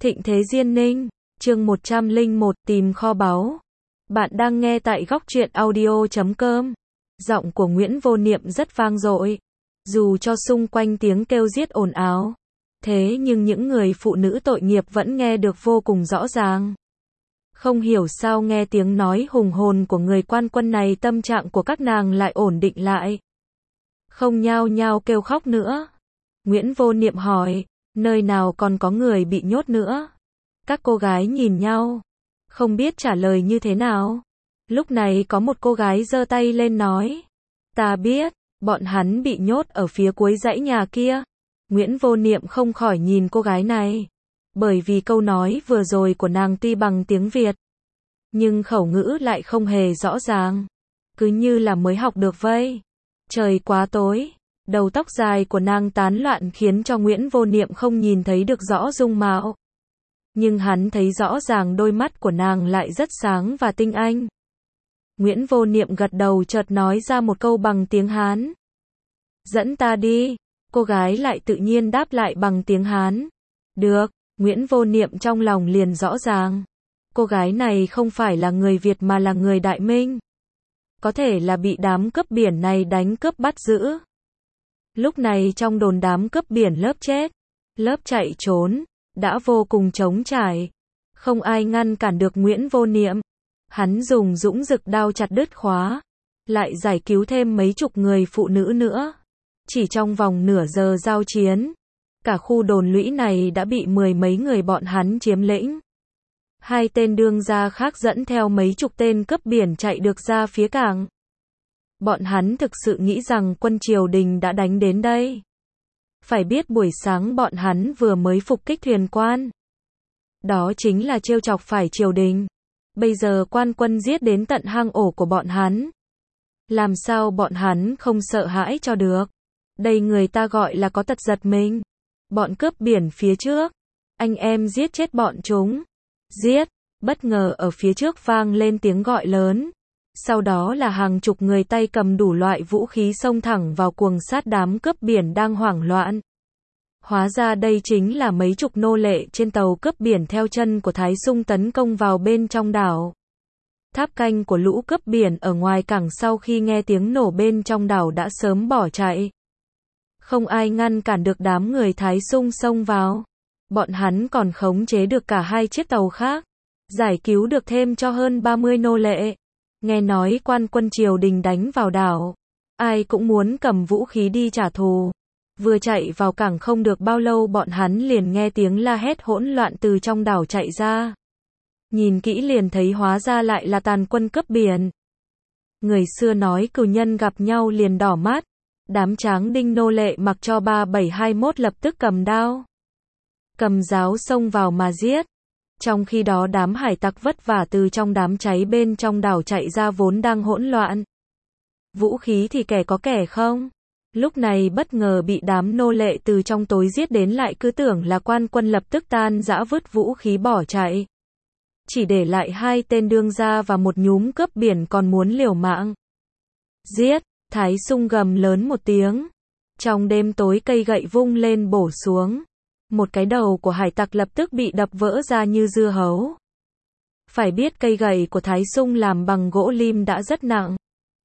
Thịnh Thế Diên Ninh, chương 101 tìm kho báu. Bạn đang nghe tại góc truyện audio.com. Giọng của Nguyễn Vô Niệm rất vang dội. Dù cho xung quanh tiếng kêu giết ồn ào, thế nhưng những người phụ nữ tội nghiệp vẫn nghe được vô cùng rõ ràng. Không hiểu sao nghe tiếng nói hùng hồn của người quan quân này, tâm trạng của các nàng lại ổn định lại. Không nhao nhao kêu khóc nữa. Nguyễn Vô Niệm hỏi, nơi nào còn có người bị nhốt nữa? Các cô gái nhìn nhau, không biết trả lời như thế nào. Lúc này có một cô gái giơ tay lên nói, ta biết, bọn hắn bị nhốt ở phía cuối dãy nhà kia. Nguyễn Vô Niệm không khỏi nhìn cô gái này, bởi vì câu nói vừa rồi của nàng tuy bằng tiếng Việt, nhưng khẩu ngữ lại không hề rõ ràng, cứ như là mới học được vậy. Trời quá tối, đầu tóc dài của nàng tán loạn khiến cho Nguyễn Vô Niệm không nhìn thấy được rõ dung mạo. Nhưng hắn thấy rõ ràng đôi mắt của nàng lại rất sáng và tinh anh. Nguyễn Vô Niệm gật đầu, chợt nói ra một câu bằng tiếng Hán. Dẫn ta đi. Cô gái lại tự nhiên đáp lại bằng tiếng Hán. Được. Nguyễn Vô Niệm trong lòng liền rõ ràng. Cô gái này không phải là người Việt mà là người Đại Minh. Có thể là bị đám cướp biển này đánh cướp bắt giữ. Lúc này trong đồn đám cướp biển lớp chết, lớp chạy trốn, đã vô cùng trống trải. Không ai ngăn cản được Nguyễn Vô Niệm. Hắn dùng dũng dực đao chặt đứt khóa, lại giải cứu thêm mấy chục người phụ nữ nữa. Chỉ trong vòng nửa giờ giao chiến, cả khu đồn lũy này đã bị mười mấy người bọn hắn chiếm lĩnh. Hai tên đương gia khác dẫn theo mấy chục tên cướp biển chạy được ra phía cảng. Bọn hắn thực sự nghĩ rằng quân triều đình đã đánh đến đây. Phải biết buổi sáng bọn hắn vừa mới phục kích thuyền quan. Đó chính là trêu chọc phải triều đình. Bây giờ quan quân giết đến tận hang ổ của bọn hắn. Làm sao bọn hắn không sợ hãi cho được? Đây người ta gọi là có tật giật mình. Bọn cướp biển phía trước, anh em giết chết bọn chúng. Giết, bất ngờ ở phía trước vang lên tiếng gọi lớn. Sau đó là hàng chục người tay cầm đủ loại vũ khí xông thẳng vào cuồng sát đám cướp biển đang hoảng loạn. Hóa ra đây chính là mấy chục nô lệ trên tàu cướp biển theo chân của Thái Sung tấn công vào bên trong đảo. Tháp canh của lũ cướp biển ở ngoài cảng sau khi nghe tiếng nổ bên trong đảo đã sớm bỏ chạy. Không ai ngăn cản được đám người Thái Sung xông vào. Bọn hắn còn khống chế được cả hai chiếc tàu khác, giải cứu được thêm cho hơn 30 nô lệ. Nghe nói quan quân triều đình đánh vào đảo, ai cũng muốn cầm vũ khí đi trả thù. Vừa chạy vào cảng không được bao lâu bọn hắn liền nghe tiếng la hét hỗn loạn từ trong đảo chạy ra. Nhìn kỹ liền thấy hóa ra lại là tàn quân cướp biển. Người xưa nói cừu nhân gặp nhau liền đỏ mắt. Đám tráng đinh nô lệ mặc cho 3721 lập tức cầm đao, cầm giáo xông vào mà giết. Trong khi đó đám hải tặc vất vả từ trong đám cháy bên trong đảo chạy ra vốn đang hỗn loạn. Vũ khí thì kẻ có kẻ không. Lúc này bất ngờ bị đám nô lệ từ trong tối giết đến, lại cứ tưởng là quan quân, lập tức tan rã vứt vũ khí bỏ chạy. Chỉ để lại hai tên đương gia và một nhúm cướp biển còn muốn liều mạng. Giết! Thái Sung gầm lớn một tiếng. Trong đêm tối cây gậy vung lên bổ xuống. Một cái đầu của hải tặc lập tức bị đập vỡ ra như dưa hấu. Phải biết cây gậy của Thái Sung làm bằng gỗ lim đã rất nặng.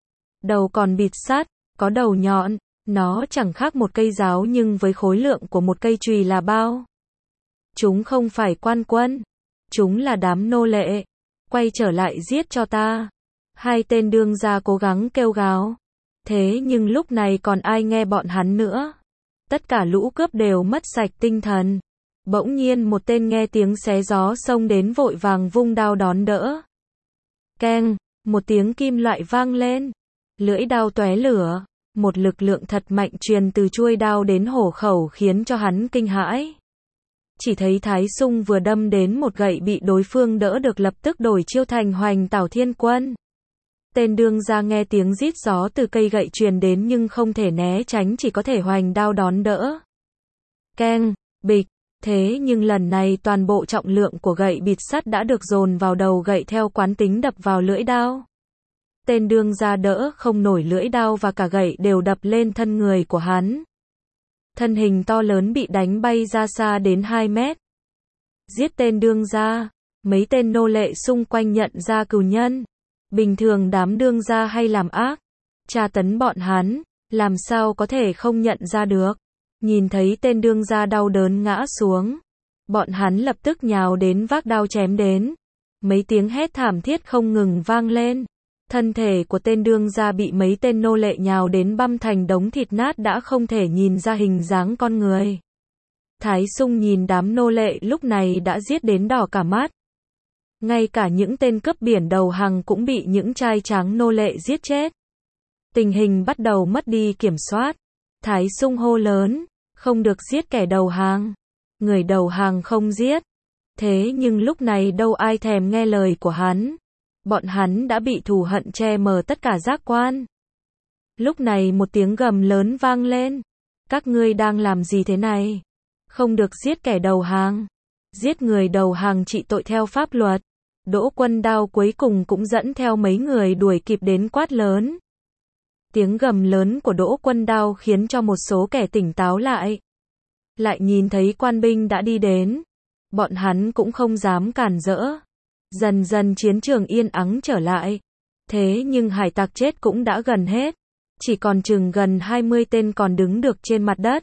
Đầu còn bịt sắt, có đầu nhọn. Nó chẳng khác một cây giáo nhưng với khối lượng của một cây chùy là bao. Chúng không phải quan quân. Chúng là đám nô lệ. Quay trở lại giết cho ta. Hai tên đương gia cố gắng kêu gào. Thế nhưng lúc này còn ai nghe bọn hắn nữa. Tất cả lũ cướp đều mất sạch tinh thần. Bỗng nhiên một tên nghe tiếng xé gió xông đến vội vàng vung đao đón đỡ. Keng, một tiếng kim loại vang lên. Lưỡi đao tóe lửa. Một lực lượng thật mạnh truyền từ chuôi đao đến hổ khẩu khiến cho hắn kinh hãi. Chỉ thấy Thái Sung vừa đâm đến một gậy bị đối phương đỡ được, lập tức đổi chiêu thành Hoành Tảo Thiên Quân. Tên đương gia nghe tiếng rít gió từ cây gậy truyền đến nhưng không thể né tránh, chỉ có thể hoành đao đón đỡ. Keng, bịch. Thế nhưng lần này toàn bộ trọng lượng của gậy bịt sắt đã được dồn vào đầu gậy theo quán tính đập vào lưỡi đao. Tên đương gia đỡ không nổi lưỡi đao và cả gậy đều đập lên thân người của hắn. Thân hình to lớn bị đánh bay ra xa đến 2 mét. giết tên đương gia. Mấy tên nô lệ xung quanh nhận ra cừu nhân. Bình thường đám đương gia hay làm ác, tra tấn bọn hắn, làm sao có thể không nhận ra được. Nhìn thấy tên đương gia đau đớn ngã xuống, bọn hắn lập tức nhào đến vác đao chém đến. Mấy tiếng hét thảm thiết không ngừng vang lên. Thân thể của tên đương gia bị mấy tên nô lệ nhào đến băm thành đống thịt nát đã không thể nhìn ra hình dáng con người. Thái Sung nhìn đám nô lệ lúc này đã giết đến đỏ cả mắt. Ngay cả những tên cướp biển đầu hàng cũng bị những trai tráng nô lệ giết chết. Tình hình bắt đầu mất đi kiểm soát. Thái Sung hô lớn, không được giết kẻ đầu hàng. Người đầu hàng không giết. Thế nhưng lúc này đâu ai thèm nghe lời của hắn. Bọn hắn đã bị thù hận che mờ tất cả giác quan. Lúc này một tiếng gầm lớn vang lên. Các ngươi đang làm gì thế này? Không được giết kẻ đầu hàng. Giết người đầu hàng trị tội theo pháp luật. Đỗ Quân Đao cuối cùng cũng dẫn theo mấy người đuổi kịp đến quát lớn. Tiếng gầm lớn của Đỗ Quân Đao khiến cho một số kẻ tỉnh táo lại. Lại nhìn thấy quan binh đã đi đến. Bọn hắn cũng không dám cản rỡ. Dần dần chiến trường yên ắng trở lại. Thế nhưng hải tặc chết cũng đã gần hết. Chỉ còn chừng gần 20 tên còn đứng được trên mặt đất.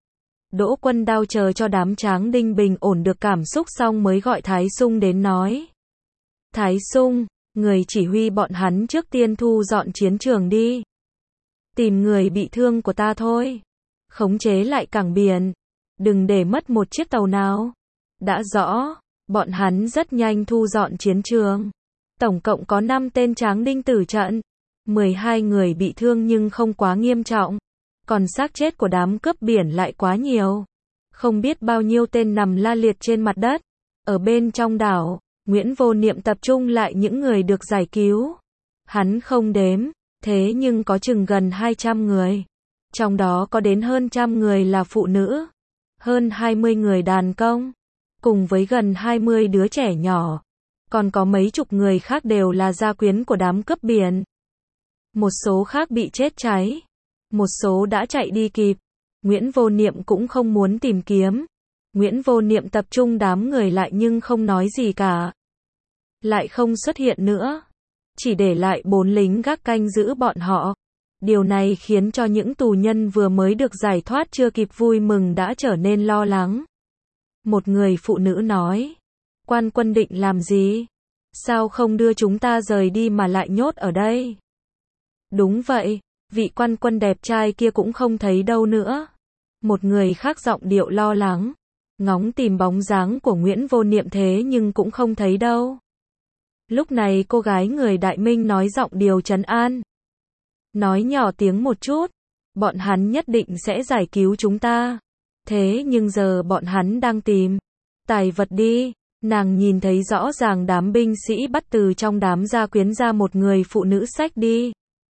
Đỗ Quân Đao chờ cho đám tráng đinh bình ổn được cảm xúc xong mới gọi Thái Sung đến nói. Thái Sung, người chỉ huy bọn hắn trước tiên thu dọn chiến trường đi. Tìm người bị thương của ta thôi. Khống chế lại cảng biển. Đừng để mất một chiếc tàu nào. Đã rõ, bọn hắn rất nhanh thu dọn chiến trường. Tổng cộng có 5 tên tráng đinh tử trận. 12 người bị thương nhưng không quá nghiêm trọng. Còn xác chết của đám cướp biển lại quá nhiều. Không biết bao nhiêu tên nằm la liệt trên mặt đất. Ở bên trong đảo, Nguyễn Vô Niệm tập trung lại những người được giải cứu. Hắn không đếm, thế nhưng có chừng gần 200 người. Trong đó có đến hơn 100 người là phụ nữ. Hơn 20 người đàn công. Cùng với gần 20 đứa trẻ nhỏ. Còn có mấy chục người khác đều là gia quyến của đám cướp biển. Một số khác bị chết cháy. Một số đã chạy đi kịp. Nguyễn Vô Niệm cũng không muốn tìm kiếm. Nguyễn Vô Niệm tập trung đám người lại nhưng không nói gì cả. Lại không xuất hiện nữa. Chỉ để lại 4 lính gác canh giữ bọn họ. Điều này khiến cho những tù nhân vừa mới được giải thoát chưa kịp vui mừng đã trở nên lo lắng. Một người phụ nữ nói. Quan quân định làm gì? Sao không đưa chúng ta rời đi mà lại nhốt ở đây? Đúng vậy, vị quan quân đẹp trai kia cũng không thấy đâu nữa. Một người khác giọng điệu lo lắng. Ngóng tìm bóng dáng của Nguyễn Vô Niệm thế nhưng cũng không thấy đâu. Lúc này cô gái người Đại Minh nói giọng điều trấn an. Nói nhỏ tiếng một chút. Bọn hắn nhất định sẽ giải cứu chúng ta. Thế nhưng giờ bọn hắn đang tìm tài vật đi. Nàng nhìn thấy rõ ràng đám binh sĩ bắt từ trong đám gia quyến ra một người phụ nữ xách đi.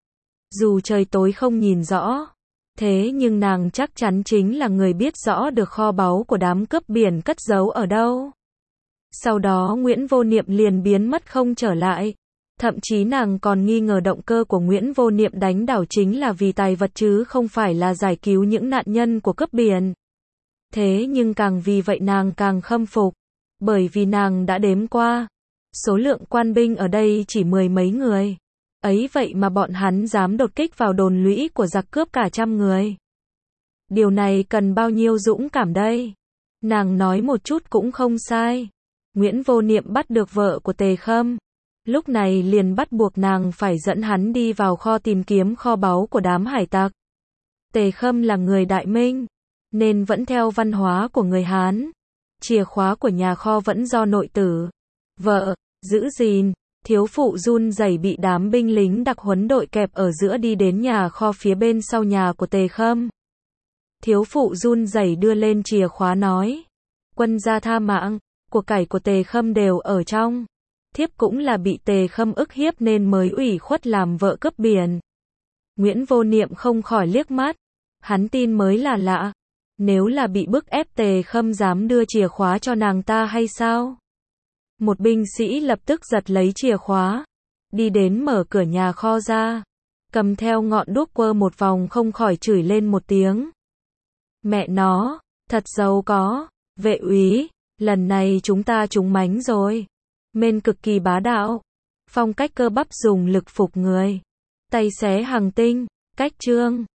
Dù trời tối không nhìn rõ. Thế nhưng nàng chắc chắn chính là người biết rõ được kho báu của đám cướp biển cất giấu ở đâu. Sau đó Nguyễn Vô Niệm liền biến mất không trở lại. Thậm chí nàng còn nghi ngờ động cơ của Nguyễn Vô Niệm đánh đảo chính là vì tài vật chứ không phải là giải cứu những nạn nhân của cướp biển. Thế nhưng càng vì vậy nàng càng khâm phục. Bởi vì nàng đã đếm qua. Số lượng quan binh ở đây chỉ 10 mấy người. Ấy vậy mà bọn hắn dám đột kích vào đồn lũy của giặc cướp cả 100 người. Điều này cần bao nhiêu dũng cảm đây? Nàng nói một chút cũng không sai. Nguyễn Vô Niệm bắt được vợ của Tề Khâm. Lúc này liền bắt buộc nàng phải dẫn hắn đi vào kho tìm kiếm kho báu của đám hải tặc. Tề Khâm là người Đại Minh, nên vẫn theo văn hóa của người Hán. Chìa khóa của nhà kho vẫn do nội tử, vợ, giữ gìn. Thiếu phụ run rẩy bị đám binh lính đặc huấn đội kẹp ở giữa đi đến nhà kho phía bên sau nhà của Tề Khâm. Thiếu phụ run rẩy đưa lên chìa khóa nói. Quân gia tha mạng, của cải của Tề Khâm đều ở trong. Thiếp cũng là bị Tề Khâm ức hiếp nên mới ủy khuất làm vợ cướp biển. Nguyễn Vô Niệm không khỏi liếc mắt. Hắn tin mới là lạ. Nếu là bị bức ép Tề Khâm dám đưa chìa khóa cho nàng ta hay sao? Một binh sĩ lập tức giật lấy chìa khóa. Đi đến mở cửa nhà kho ra. Cầm theo ngọn đuốc quơ một vòng không khỏi chửi lên một tiếng. Mẹ nó, thật giàu có. Vệ úy, Lần này chúng ta trúng mánh rồi. Mên cực kỳ bá đạo. Phong cách cơ bắp dùng lực phục người. Tay xé hàng tinh. Cách trương.